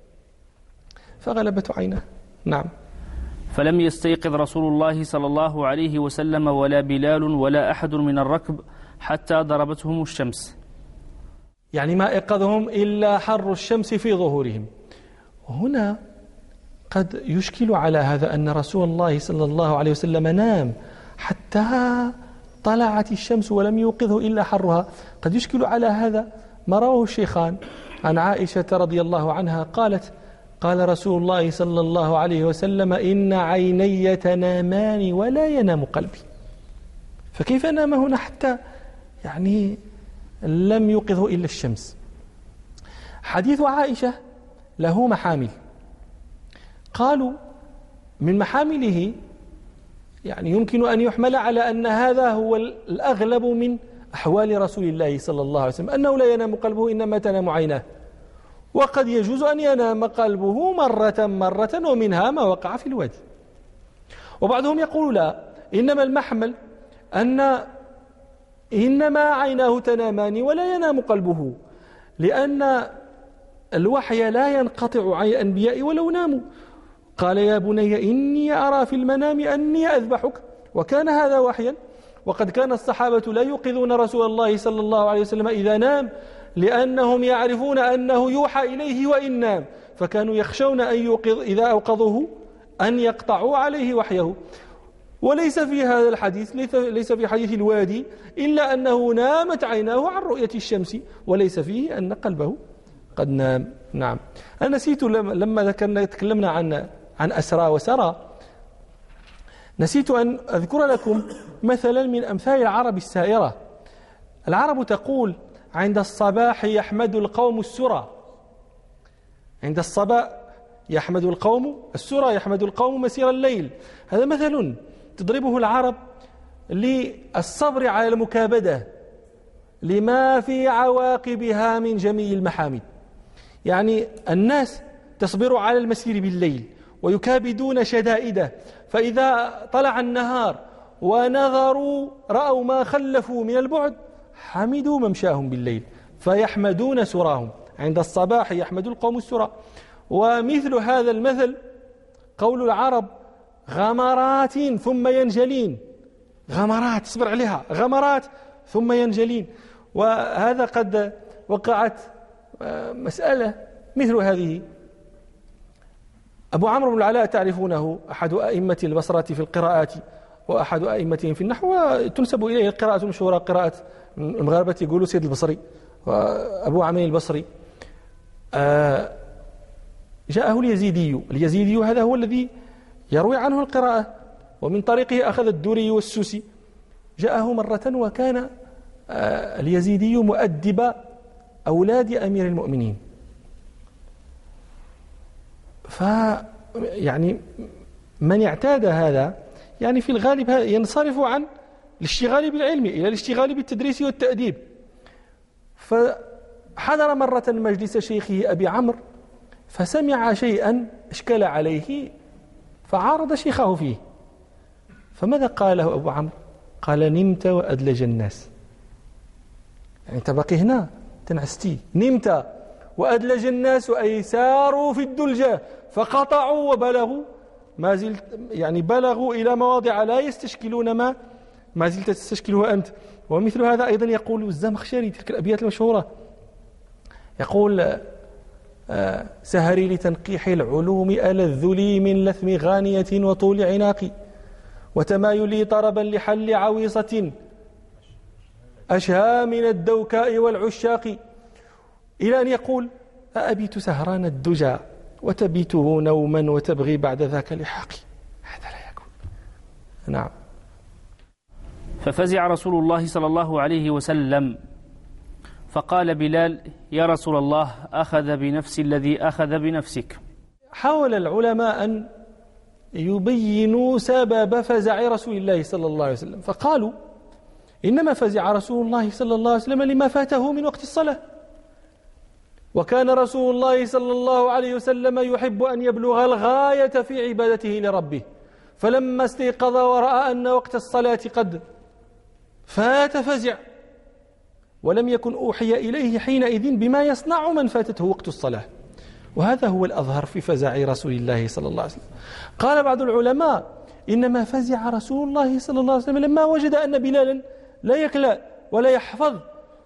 فغلبته عيناه. نعم. فلم يستيقظ رسول الله صلى الله عليه وسلم ولا بلال ولا أحد من الركب حتى ضربتهم الشمس، يعني ما إيقظهم إلا حر الشمس في ظهورهم. وهنا قد يشكل على هذا أن رسول الله صلى الله عليه وسلم نام حتى طلعت الشمس ولم يوقظه إلا حرها. قد يشكل على هذا ما رواه الشيخان عن عائشة رضي الله عنها قالت: قال رسول الله صلى الله عليه وسلم: إن عيني تنامان ولا ينام قلبي. فكيف نام هنا حتى يعني لم يوقظه إلا الشمس؟ حديث عائشة له محامل. قالوا من محامله يعني يمكن أن يحمل على أن هذا هو الأغلب من أحوال رسول الله صلى الله عليه وسلم، أنه لا ينام قلبه إنما تنام عيناه، وقد يجوز أن ينام قلبه مرة مرة ومنها ما وقع في الوادي. وبعضهم يقول لا، إنما المحمل أن إنما عيناه تنامان ولا ينام قلبه، لأن الوحي لا ينقطع عن الأنبياء ولو ناموا. قال: يا بني إني أرى في المنام أني أذبحك، وكان هذا وحيا. وقد كان الصحابة لا يوقظون رسول الله صلى الله عليه وسلم إذا نام، لأنهم يعرفون أنه يوحى إليه وإن نام، فكانوا يخشون أن يوقظ إذا أوقظوه أن يقطعوا عليه وحيه. وليس في هذا الحديث، ليس في حديث الوادي إلا أنه نامت عيناه عن رؤية الشمس، وليس فيه أن قلبه قد نام. نعم. أنا نسيت لما ذكرنا تكلمنا عن عن أسرى وسرى، نسيت أن أذكر لكم مثلا من أمثال العرب السائرة. العرب تقول: عند الصباح يحمد القوم السرى. عند الصباح يحمد القوم السرى، يحمد القوم مسير الليل. هذا مثل تضربه العرب للصبر على المكابدة لما في عواقبها من جميع المحامد. يعني الناس تصبر على المسير بالليل ويكابدون شدائده، فإذا طلع النهار ونظروا رأوا ما خلفوا من البعد حمدوا ممشاهم بالليل فيحمدون سراهم. عند الصباح يحمد القوم السرى. ومثل هذا المثل قول العرب: غمرات ثم ينجلين. غمرات تصبر عليها، غمرات ثم ينجلين. وهذا قد وقعت مسألة مثل هذه. أبو عمرو بن العلاء تعرفونه، أحد أئمة البصرة في القراءات وأحد أئمتهم في النحو، وتنسب إليه القراءة المشهورة قراءة المغاربة يقولوا سيد البصري وأبو عمرو البصري. آه جاءه اليزيدي، اليزيدي هذا هو الذي يروي عنه القراءة ومن طريقه أخذ الدوري والسوسي. جاءه مرة وكان آه اليزيدي مؤدب أولاد أمير المؤمنين، ف يعني من اعتاد هذا يعني في الغالب ينصرف عن الاشتغال بالعلم إلى الاشتغال بالتدريس والتأديب. فحضر مرة مجلس شيخه أبي عمرو فسمع شيئا اشكل عليه فعارض شيخه فيه. فماذا قال له أبو عمرو؟ قال: نمت وأدلج الناس. يعني انت باقي هنا تنعستي، نمت وأدلج الناس أي ساروا في الدلجة فقطعوا وبلغوا ما زلت يعني بلغوا إلى مواضع لا يستشكلون ما ما زلت تستشكله أنت. ومثل هذا أيضا يقول الزمخشري تلك الأبيات المشهورة، يقول: آه سهري لتنقيح العلوم ألذ لي من لثم غانية وطول عناقي، وتمايلي طربا لحل عويصة أشهى من الدوكاء والعشاق، إلى أن يقول: أأبيت سهران الدجى وتبيته نوما وتبغي بعد ذاك لحاقي. هذا لا يكون. نعم. ففزع رسول الله صلى الله عليه وسلم فقال بلال: يا رسول الله أخذ بنفس الذي أخذ بنفسك. حاول العلماء أن يبينوا سبب فزع رسول الله صلى الله عليه وسلم، فقالوا: إنما فزع رسول الله صلى الله عليه وسلم لما فاته من وقت الصلاة، وكان رسول الله صلى الله عليه وسلم يحب أن يبلغ الغاية في عبادته لربه، فلما استيقظ ورأى أن وقت الصلاة قد فات فزع، ولم يكن أوحي إليه حينئذ بما يصنع من فاتته وقت الصلاة. وهذا هو الأظهر في فزع رسول الله صلى الله عليه وسلم. قال بعض العلماء: إنما فزع رسول الله صلى الله عليه وسلم لما وجد أن بلالا لا يكلأ ولا يحفظ،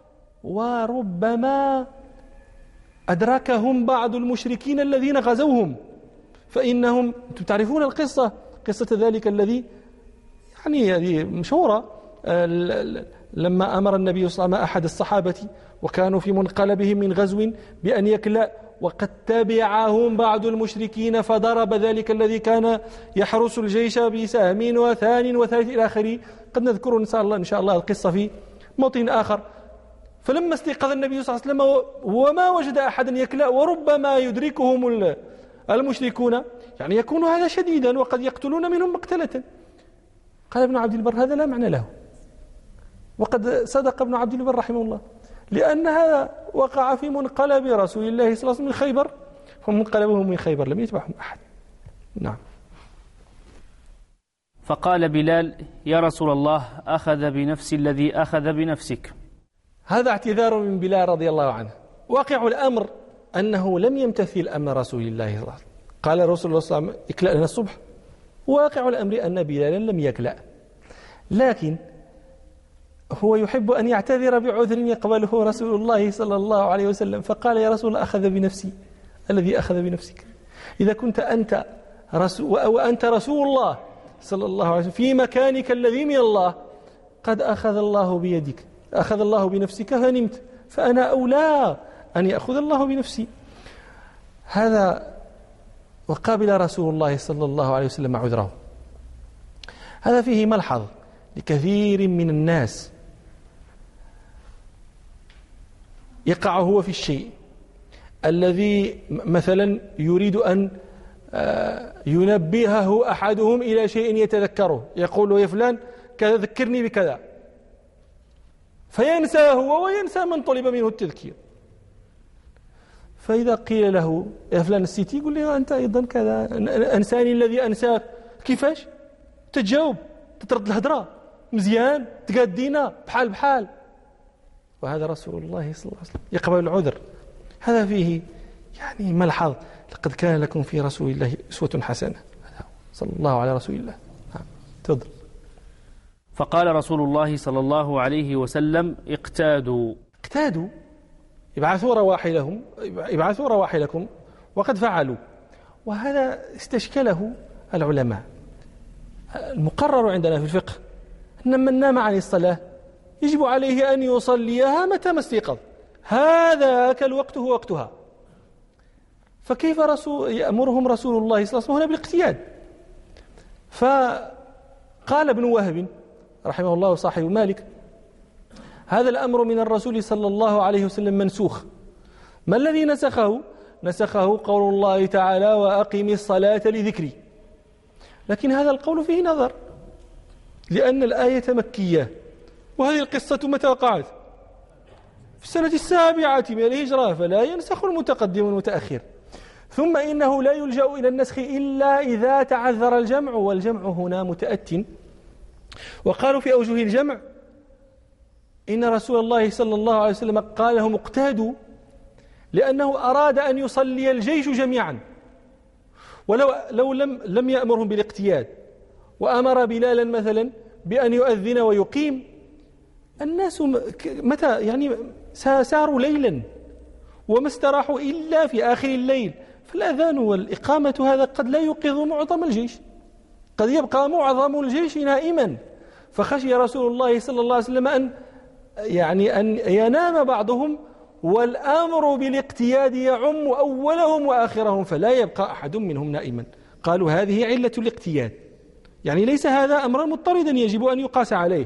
وربما أدركهم بعض المشركين الذين غزوهم، فإنهم تعرفون القصة، قصة ذلك الذي يعني هذه مشهورة، لما أمر النبي صلى الله عليه وسلم أحد الصحابة وكانوا في منقلبهم من غزو بأن يكلأ، وقد تبعهم بعض المشركين فضرب ذلك الذي كان يحرس الجيش بسهم وثان وثالث إلى آخره. قد نذكر إن شاء الله إن شاء الله القصة في موطن آخر. فلما استيقظ النبي صلى الله عليه وسلم وما وجد أحدا يكلأ، وربما يدركهم المشركون، يعني يكون هذا شديدا وقد يقتلون منهم مقتلة. قال ابن عبد البر: هذا لا معنى له. وقد صدق ابن عبد البر رحمه الله، لأن هذا وقع في منقلب رسول الله صلى الله عليه وسلم من خيبر، فمنقلبهم من خيبر لم يتبعهم أحد. نعم. فقال بلال: يا رسول الله أخذ بنفس الذي أخذ بنفسك. هذا اعتذار من بلال رضي الله عنه. واقع الأمر أنه لم يمتثل أمر رسول الله صلى الله عليه وسلم. قال الرسول صلى الله عليه وسلم: اكلأ لنا الصبح. واقع الأمر أن بلالا لم يكلأ، لكن هو يحب أن يعتذر بعذر يقبله رسول الله صلى الله عليه وسلم، فقال: يا رسول الله أخذ بنفسي الذي أخذ بنفسك. إذا كنت أنت رسول وأنت رسول الله صلى الله عليه وسلم في مكانك الذي من الله، قد أخذ الله بيدك، أخذ الله بنفسك فنمت، فأنا أولى أن يأخذ الله بنفسي. هذا وقابل رسول الله صلى الله عليه وسلم عذره. هذا فيه ملحظ لكثير من الناس، يقع هو في الشيء الذي مثلا يريد أن ينبهه أحدهم إلى شيء يتذكره، يقول له: يا فلان كذا ذكرني بكذا، فينسى هو وينسى من طلب منه التذكير. فإذا قيل له: يا فلان نسيتي، يقول لي: أنت أيضا كذا، أنساني الذي أنساك. كيفاش تتجاوب؟ تترد الهدرة مزيان، تقادينا بحال بحال. وهذا رسول الله صلى الله عليه وسلم يقبل العذر. هذا فيه يعني ملحظ: لقد كان لكم في رسول الله أسوة حسنة. صلى الله على رسول الله. تفضل. فقال رسول الله صلى الله عليه وسلم: اقتادوا. اقتادوا، ابعثوا رواحلهم، ابعثوا رواحلكم، وقد فعلوا. وهذا استشكله العلماء. المقرر عندنا في الفقه أن من نام عن الصلاة يجب عليه أن يصليها متى ما استيقظ، هذاك الوقت هو وقتها. فكيف رسول يأمرهم رسول الله صلى الله عليه وسلم هنا بالاقتياد؟ فقال ابن وهب رحمه الله صاحب مالك: هذا الأمر من الرسول صلى الله عليه وسلم منسوخ. ما الذي نسخه؟ نسخه قول الله تعالى: وأقم الصلاة لذكري. لكن هذا القول فيه نظر، لأن الآية مكية، وهذه القصة متى وقعت؟ في السنة السابعة من الهجرة، فلا ينسخ المتقدم والمتأخر. ثم إنه لا يلجأ إلى النسخ إلا إذا تعذر الجمع، والجمع هنا متأت. وقالوا في أوجه الجمع إن رسول الله صلى الله عليه وسلم قال لهم اقتادوا، لأنه أراد أن يصلي الجيش جميعا، ولو لو لم لم يأمرهم بالاقتياد وأمر بلالا مثلا بأن يؤذن ويقيم، الناس متى يعني ساروا ليلا وما استراحوا إلا في آخر الليل، فالأذان والإقامة هذا قد لا يوقظ معظم الجيش، قد يبقى معظم الجيش نائما. فخشي رسول الله صلى الله عليه وسلم أن يعني أن ينام بعضهم، والأمر بالاقتياد يعم أولهم وآخرهم، فلا يبقى أحد منهم نائما. قالوا هذه علة الاقتياد، يعني ليس هذا أمرا مضطردا يجب أن يقاس عليه.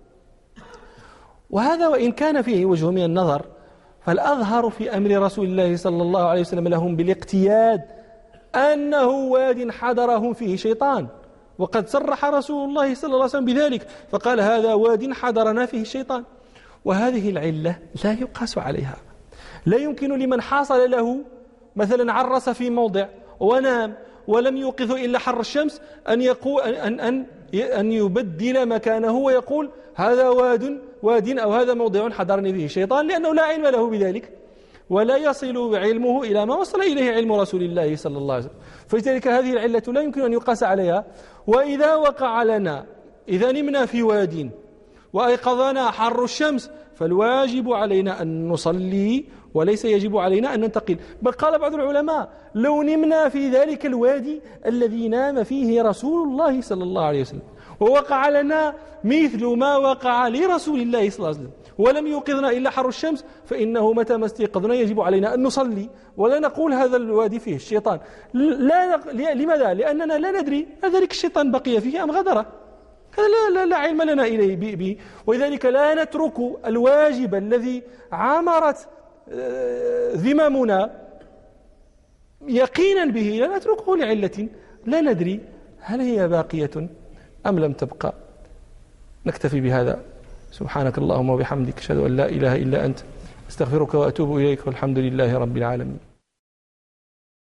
وهذا وإن كان فيه وجه من النظر، فالأظهر في أمر رسول الله صلى الله عليه وسلم لهم بالاقتياد أنه واد حضرهم فيه شيطان، وقد صرح رسول الله صلى الله عليه وسلم بذلك، فقال: هذا واد حضرنا فيه الشيطان. وهذه العلة لا يقاس عليها. لا يمكن لمن حصل له مثلا عرس في موضع ونام ولم يوقظ إلا حر الشمس أن يقول أن أن أن يبدل مكانه ويقول هذا واد واد أو هذا موضع حضرني فيه الشيطان، لأنه لا علم له بذلك، ولا يصل علمه إلى ما وصل إليه علم رسول الله صلى الله عليه وسلم. فلذلك هذه العلة لا يمكن أن يقاس عليها. وإذا وقع لنا إذا نمنا في واد وأيقظنا حر الشمس، فالواجب علينا أن نصلي، وليس يجب علينا أن ننتقل. بل قال بعض العلماء: لو نمنا في ذلك الوادي الذي نام فيه رسول الله صلى الله عليه وسلم، ووقع لنا مثل ما وقع لرسول الله صلى الله عليه وسلم، ولم يوقظنا إلا حر الشمس، فإنه متى ما استيقظنا يجب علينا أن نصلي، ولا نقول هذا الوادي فيه الشيطان. لا نق... لماذا؟ لأننا لا ندري ذلك الشيطان بقي فيه أم غدره، هذا لا, لا, لا علم لنا إليه بي بي. ولذلك لا نترك الواجب الذي عمرت ذممنا يقينا به، لا نتركه لعلة لا ندري هل هي باقية أم لم تبقى. نكتفي بهذا. سبحانك اللهم وبحمدك، أشهد أن لا إله إلا أنت، استغفرك وأتوب إليك، والحمد لله رب العالمين.